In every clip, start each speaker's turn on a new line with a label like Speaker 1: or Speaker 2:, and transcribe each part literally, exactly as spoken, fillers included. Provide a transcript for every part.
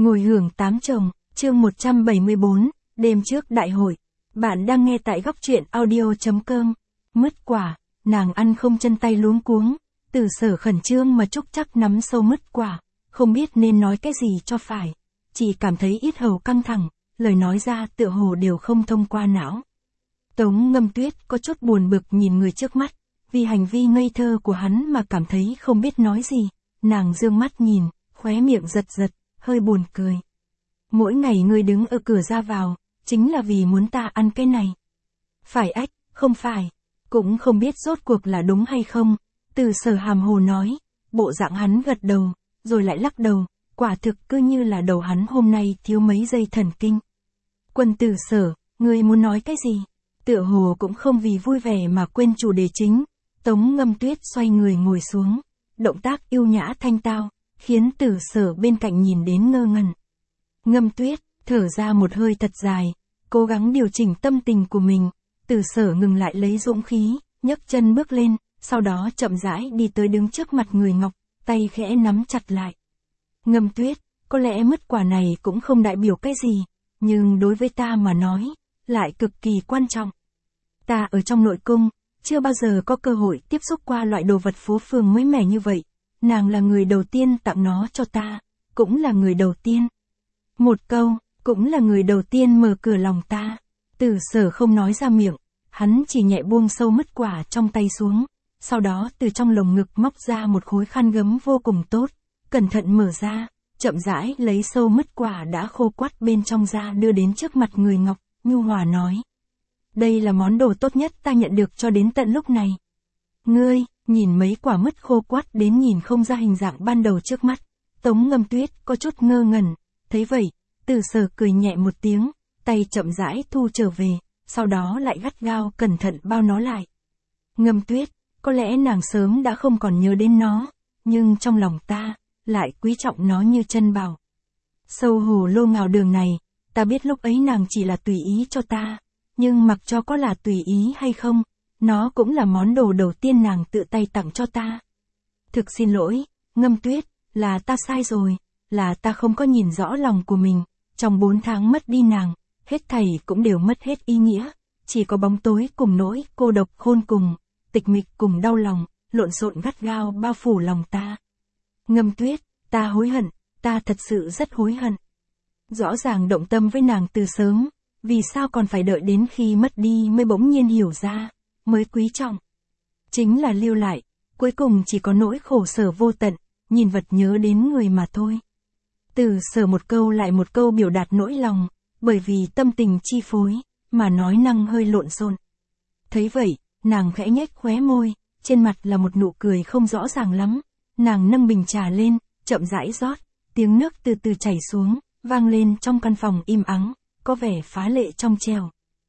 Speaker 1: Ngồi hưởng tám chồng, chương một trăm bảy mươi bốn, đêm trước đại hội. Bạn đang nghe tại góc truyện audio chấm com. Mứt quả, nàng ăn không chân tay luống cuống, Từ Sở khẩn trương mà Trúc Trắc nắm sâu mứt quả, không biết nên nói cái gì cho phải. Chỉ cảm thấy yết hầu căng thẳng, lời nói ra tựa hồ đều không thông qua não. Tống Ngâm Tuyết có chút buồn bực nhìn người trước mắt, vì hành vi ngây thơ của hắn mà cảm thấy không biết nói gì. Nàng dương mắt nhìn, khóe miệng giật giật, hơi buồn cười. Mỗi ngày ngươi đứng ở cửa ra vào, chính là vì muốn ta ăn cái này. Phải ách, không phải. Cũng không biết rốt cuộc là đúng hay không. Từ Sở hàm hồ nói, bộ dạng hắn gật đầu, rồi lại lắc đầu, quả thực cứ như là đầu hắn hôm nay thiếu mấy giây thần kinh. Quân Từ Sở, ngươi muốn nói cái gì? Tựa hồ cũng không vì vui vẻ mà quên chủ đề chính. Tống Ngâm Tuyết xoay người ngồi xuống, động tác yêu nhã thanh tao, khiến Từ Sở bên cạnh nhìn đến ngơ ngẩn. Ngâm Tuyết, thở ra một hơi thật dài, cố gắng điều chỉnh tâm tình của mình. Từ Sở ngừng lại lấy dũng khí, nhấc chân bước lên, sau đó chậm rãi đi tới đứng trước mặt người ngọc, tay khẽ nắm chặt lại. Ngâm Tuyết, có lẽ mứt quả này cũng không đại biểu cái gì, nhưng đối với ta mà nói, lại cực kỳ quan trọng. Ta ở trong nội cung, chưa bao giờ có cơ hội tiếp xúc qua loại đồ vật phố phường mới mẻ như vậy. Nàng là người đầu tiên tặng nó cho ta, cũng là người đầu tiên. Một câu, cũng là người đầu tiên mở cửa lòng ta. Từ Sở không nói ra miệng, hắn chỉ nhẹ buông sâu mứt quả trong tay xuống, sau đó từ trong lồng ngực móc ra một khối khăn gấm vô cùng tốt, cẩn thận mở ra, chậm rãi lấy sâu mứt quả đã khô quắt bên trong ra đưa đến trước mặt người ngọc, nhu hòa nói. Đây là món đồ tốt nhất ta nhận được cho đến tận lúc này. Ngươi, nhìn mấy quả mứt khô quắt đến nhìn không ra hình dạng ban đầu trước mắt. Tống Ngâm Tuyết có chút ngơ ngẩn, thấy vậy, Từ Sở cười nhẹ một tiếng, tay chậm rãi thu trở về, sau đó lại gắt gao cẩn thận bao nó lại. Ngâm Tuyết, có lẽ nàng sớm đã không còn nhớ đến nó, nhưng trong lòng ta, lại quý trọng nó như chân bảo. Sâu hồ lô ngào đường này, ta biết lúc ấy nàng chỉ là tùy ý cho ta, nhưng mặc cho có là tùy ý hay không, nó cũng là món đồ đầu tiên nàng tự tay tặng cho ta. Thực xin lỗi, Ngâm Tuyết, là ta sai rồi, là ta không có nhìn rõ lòng của mình, trong bốn tháng mất đi nàng, hết thảy cũng đều mất hết ý nghĩa, chỉ có bóng tối cùng nỗi cô độc khôn cùng, tịch mịch cùng đau lòng, lộn xộn gắt gao bao phủ lòng ta. Ngâm Tuyết, ta hối hận, ta thật sự rất hối hận. Rõ ràng động tâm với nàng từ sớm, vì sao còn phải đợi đến khi mất đi mới bỗng nhiên hiểu ra, mới quý trọng. Chính là lưu lại, cuối cùng chỉ có nỗi khổ sở vô tận, nhìn vật nhớ đến người mà thôi. Từ Sở một câu lại một câu biểu đạt nỗi lòng, bởi vì tâm tình chi phối, mà nói năng hơi lộn xộn. Thấy vậy, nàng khẽ nhếch khóe môi, trên mặt là một nụ cười không rõ ràng lắm. Nàng nâng bình trà lên, chậm rãi rót, tiếng nước từ từ chảy xuống, vang lên trong căn phòng im ắng, có vẻ phá lệ trong trẻo.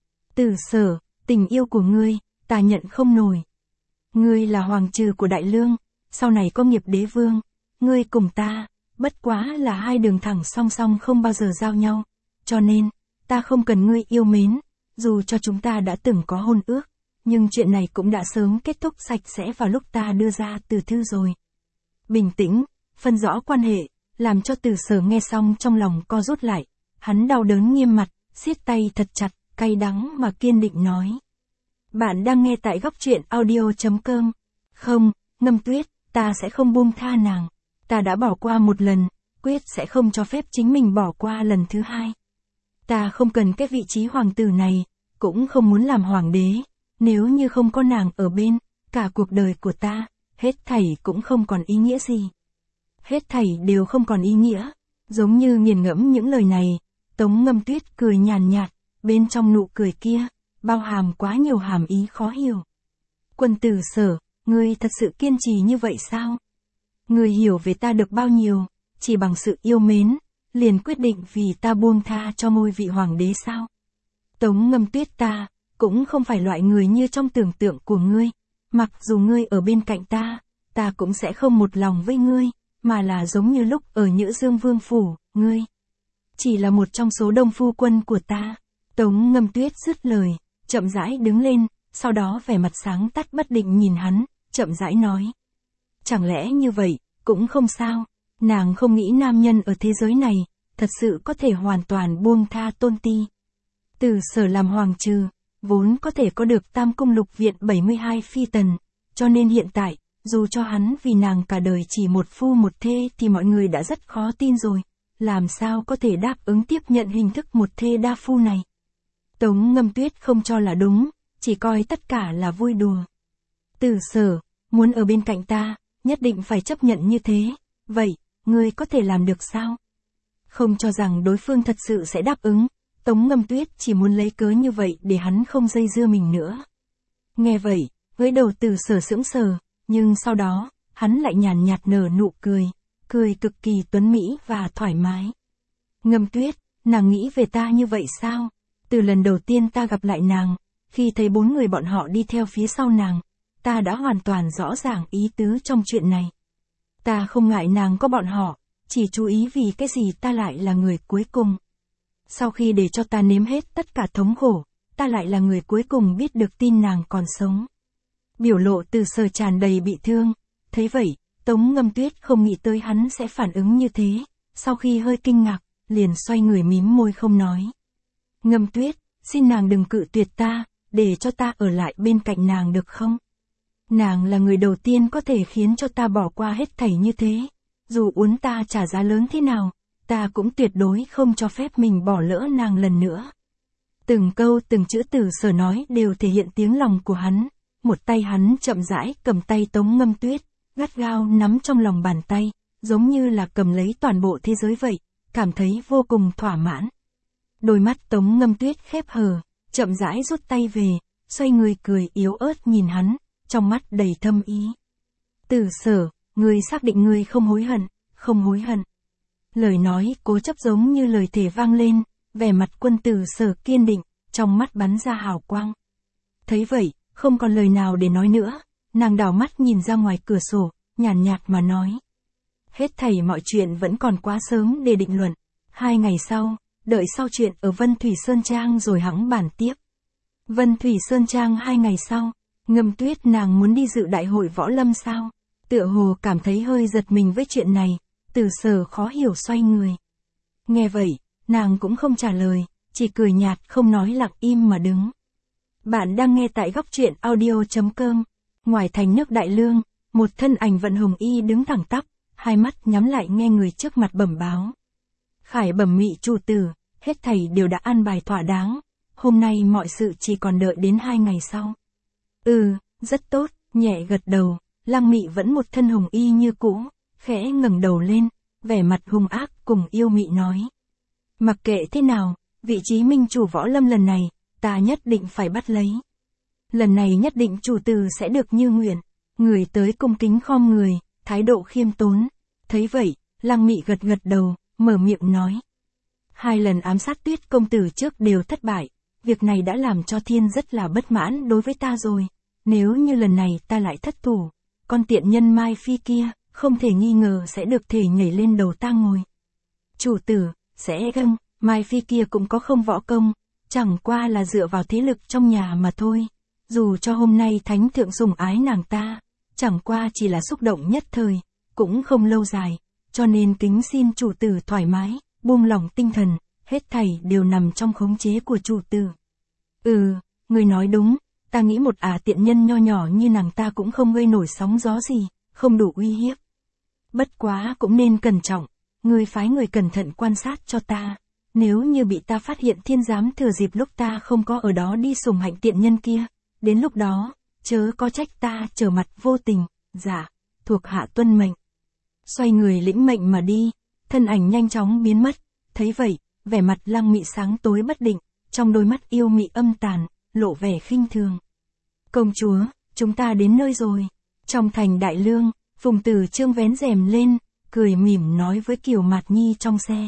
Speaker 1: Từ Sở, tình yêu của ngươi, ta nhận không nổi. Ngươi là hoàng trừ của Đại Lương, sau này có nghiệp đế vương, ngươi cùng ta, bất quá là hai đường thẳng song song không bao giờ giao nhau, cho nên, ta không cần ngươi yêu mến, dù cho chúng ta đã từng có hôn ước, nhưng chuyện này cũng đã sớm kết thúc sạch sẽ vào lúc ta đưa ra từ thư rồi. Bình tĩnh, phân rõ quan hệ, làm cho Từ Sở nghe xong trong lòng co rút lại, hắn đau đớn nghiêm mặt, siết tay thật chặt, cay đắng mà kiên định nói. Bạn đang nghe tại góc truyện audio chấm com. Không, Ngâm Tuyết, ta sẽ không buông tha nàng. Ta đã bỏ qua một lần, quyết sẽ không cho phép chính mình bỏ qua lần thứ hai. Ta không cần cái vị trí hoàng tử này, cũng không muốn làm hoàng đế. Nếu như không có nàng ở bên, cả cuộc đời của ta, hết thảy cũng không còn ý nghĩa gì. Hết thảy đều không còn ý nghĩa. Giống như nghiền ngẫm những lời này, Tống Ngâm Tuyết cười nhàn nhạt, bên trong nụ cười kia, bao hàm quá nhiều hàm ý khó hiểu. Quân Từ Sở, ngươi thật sự kiên trì như vậy sao? Ngươi hiểu về ta được bao nhiêu, chỉ bằng sự yêu mến, liền quyết định vì ta buông tha cho ngôi vị hoàng đế sao? Tống Ngâm Tuyết, ta, cũng không phải loại người như trong tưởng tượng của ngươi, mặc dù ngươi ở bên cạnh ta, ta cũng sẽ không một lòng với ngươi, mà là giống như lúc ở Nhữ Dương Vương Phủ, ngươi chỉ là một trong số đông phu quân của ta. Tống Ngâm Tuyết dứt lời, chậm rãi đứng lên, sau đó vẻ mặt sáng tắt bất định nhìn hắn, chậm rãi nói. Chẳng lẽ như vậy, cũng không sao, nàng không nghĩ nam nhân ở thế giới này, thật sự có thể hoàn toàn buông tha Tôn Ti. Từ Sở làm hoàng trừ, vốn có thể có được tam cung lục viện bảy mươi hai phi tần, cho nên hiện tại, dù cho hắn vì nàng cả đời chỉ một phu một thê thì mọi người đã rất khó tin rồi, làm sao có thể đáp ứng tiếp nhận hình thức một thê đa phu này. Tống Ngâm Tuyết không cho là đúng, chỉ coi tất cả là vui đùa. Từ Sở, muốn ở bên cạnh ta, nhất định phải chấp nhận như thế, vậy, ngươi có thể làm được sao? Không cho rằng đối phương thật sự sẽ đáp ứng, Tống Ngâm Tuyết chỉ muốn lấy cớ như vậy để hắn không dây dưa mình nữa. Nghe vậy, với đầu Từ Sở sững sờ, nhưng sau đó, hắn lại nhàn nhạt nở nụ cười, cười cực kỳ tuấn mỹ và thoải mái. Ngâm Tuyết, nàng nghĩ về ta như vậy sao? Từ lần đầu tiên ta gặp lại nàng, khi thấy bốn người bọn họ đi theo phía sau nàng, ta đã hoàn toàn rõ ràng ý tứ trong chuyện này. Ta không ngại nàng có bọn họ, chỉ chú ý vì cái gì ta lại là người cuối cùng. Sau khi để cho ta nếm hết tất cả thống khổ, ta lại là người cuối cùng biết được tin nàng còn sống. Biểu lộ Từ Sở tràn đầy bị thương, thấy vậy, Tống Ngâm Tuyết không nghĩ tới hắn sẽ phản ứng như thế, sau khi hơi kinh ngạc, liền xoay người mím môi không nói. Ngâm Tuyết, xin nàng đừng cự tuyệt ta, để cho ta ở lại bên cạnh nàng được không? Nàng là người đầu tiên có thể khiến cho ta bỏ qua hết thảy như thế, dù uốn ta trả giá lớn thế nào, ta cũng tuyệt đối không cho phép mình bỏ lỡ nàng lần nữa. Từng câu từng chữ Từ Sở nói đều thể hiện tiếng lòng của hắn, một tay hắn chậm rãi cầm tay Tống Ngâm Tuyết, gắt gao nắm trong lòng bàn tay, giống như là cầm lấy toàn bộ thế giới vậy, cảm thấy vô cùng thỏa mãn. Đôi mắt Tống Ngâm Tuyết khép hờ, chậm rãi rút tay về, xoay người cười yếu ớt nhìn hắn, trong mắt đầy thâm ý. Từ Sở, ngươi xác định ngươi không hối hận, không hối hận. Lời nói cố chấp giống như lời thề vang lên, vẻ mặt Quân Từ Sở kiên định, trong mắt bắn ra hào quang. Thấy vậy, không còn lời nào để nói nữa, nàng đảo mắt nhìn ra ngoài cửa sổ, nhàn nhạt mà nói. Hết thảy mọi chuyện vẫn còn quá sớm để định luận. Hai ngày sau, đợi sau chuyện ở Vân Thủy Sơn Trang rồi hẵng bàn tiếp. Vân Thủy Sơn Trang hai ngày sau, Ngâm Tuyết nàng muốn đi dự đại hội võ lâm sao? Tựa hồ cảm thấy hơi giật mình với chuyện này, Từ Sở khó hiểu xoay người. Nghe vậy, nàng cũng không trả lời, chỉ cười nhạt không nói lặng im mà đứng. Bạn đang nghe tại góc truyện audio chấm com. Ngoài thành nước Đại Lương, một thân ảnh vận hồng y đứng thẳng tắp, hai mắt nhắm lại nghe người trước mặt bẩm báo. Khải bẩm Mị chủ tử, hết thảy đều đã an bài thỏa đáng, hôm nay mọi sự chỉ còn đợi đến hai ngày sau. Ừ, rất tốt, nhẹ gật đầu, Lăng Mị vẫn một thân hồng y như cũ, khẽ ngẩng đầu lên, vẻ mặt hung ác cùng yêu mị nói. Mặc kệ thế nào, vị trí minh chủ võ lâm lần này, ta nhất định phải bắt lấy. Lần này nhất định chủ tử sẽ được như nguyện. Người tới cung kính khom người, thái độ khiêm tốn. Thấy vậy, Lăng Mị gật gật đầu, mở miệng nói. Hai lần ám sát Tuyết công tử trước đều thất bại, việc này đã làm cho thiên rất là bất mãn đối với ta rồi. Nếu như lần này ta lại thất thủ, con tiện nhân Mai Phi kia, không thể nghi ngờ sẽ được thể nhảy lên đầu ta ngồi. Chủ tử, sẽ gâng, Mai Phi kia cũng có không võ công, chẳng qua là dựa vào thế lực trong nhà mà thôi. Dù cho hôm nay thánh thượng sủng ái nàng ta, chẳng qua chỉ là xúc động nhất thời, cũng không lâu dài, cho nên kính xin chủ tử thoải mái, buông lỏng tinh thần, hết thảy đều nằm trong khống chế của chủ tử. Ừ, người nói đúng, ta nghĩ một ả tiện nhân nho nhỏ như nàng ta cũng không gây nổi sóng gió gì, không đủ uy hiếp. Bất quá cũng nên cẩn trọng, người phái người cẩn thận quan sát cho ta. Nếu như bị ta phát hiện thiên giám thừa dịp lúc ta không có ở đó đi sủng hạnh tiện nhân kia, đến lúc đó, chớ có trách ta trở mặt vô tình. Dạ, thuộc hạ tuân mệnh. Xoay người lĩnh mệnh mà đi, thân ảnh nhanh chóng biến mất, thấy vậy, vẻ mặt Lăng Mị sáng tối bất định, trong đôi mắt yêu mị âm tàn, lộ vẻ khinh thường. Công chúa, chúng ta đến nơi rồi. Trong thành Đại Lương, Phùng Tử Trương vén rèm lên, cười mỉm nói với Kiều Mạt Nhi trong xe.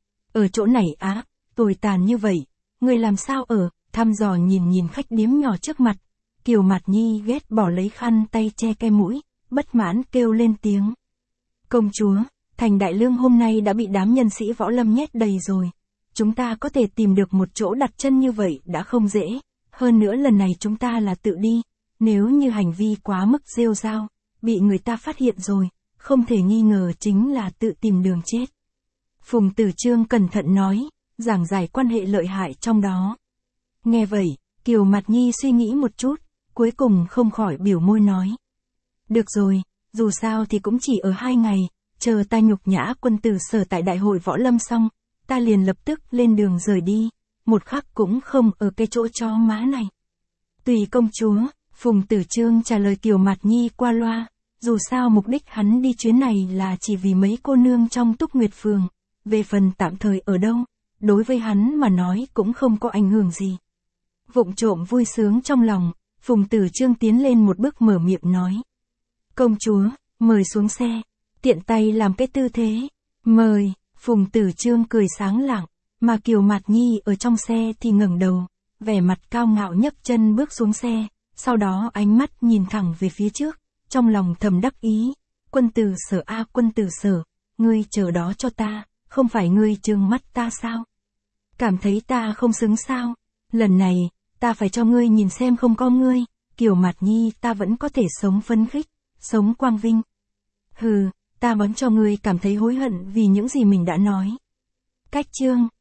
Speaker 1: Ở chỗ này á, tồi tàn như vậy, người làm sao ở, thăm dò nhìn nhìn khách điếm nhỏ trước mặt. Kiều Mạt Nhi ghét bỏ lấy khăn tay che cái mũi, bất mãn kêu lên tiếng. Công chúa, thành Đại Lương hôm nay đã bị đám nhân sĩ võ lâm nhét đầy rồi. Chúng ta có thể tìm được một chỗ đặt chân như vậy đã không dễ. Hơn nữa lần này chúng ta là tự đi. Nếu như hành vi quá mức rêu rao, bị người ta phát hiện rồi, không thể nghi ngờ chính là tự tìm đường chết. Phùng Tử Chương cẩn thận nói, giảng giải quan hệ lợi hại trong đó. Nghe vậy, Kiều Mạt Nhi suy nghĩ một chút, cuối cùng không khỏi biểu môi nói. Được rồi, dù sao thì cũng chỉ ở hai ngày, chờ ta nhục nhã quân tử Sở tại đại hội võ lâm xong, ta liền lập tức lên đường rời đi, một khắc cũng không ở cái chỗ chó má này. Tùy công chúa, Phùng Tử Chương trả lời Kiều Mạt Nhi qua loa, dù sao mục đích hắn đi chuyến này là chỉ vì mấy cô nương trong Túc Nguyệt Phường, về phần tạm thời ở đâu, đối với hắn mà nói cũng không có ảnh hưởng gì. Vụng trộm vui sướng trong lòng, Phùng Tử Chương tiến lên một bước mở miệng nói. Công chúa, mời xuống xe, tiện tay làm cái tư thế, mời, Phùng Tử Chương cười sáng lạng, mà Kiều Mạt Nhi ở trong xe thì ngẩng đầu, vẻ mặt cao ngạo nhấc chân bước xuống xe, sau đó ánh mắt nhìn thẳng về phía trước, trong lòng thầm đắc ý, quân tử Sở a quân tử Sở, ngươi chờ đó cho ta, không phải ngươi trừng mắt ta sao? Cảm thấy ta không xứng sao? Lần này, ta phải cho ngươi nhìn xem không có ngươi, Kiều Mạt Nhi ta vẫn có thể sống phấn khích, sống quang vinh. Hừ, ta muốn cho ngươi cảm thấy hối hận vì những gì mình đã nói. Cách chương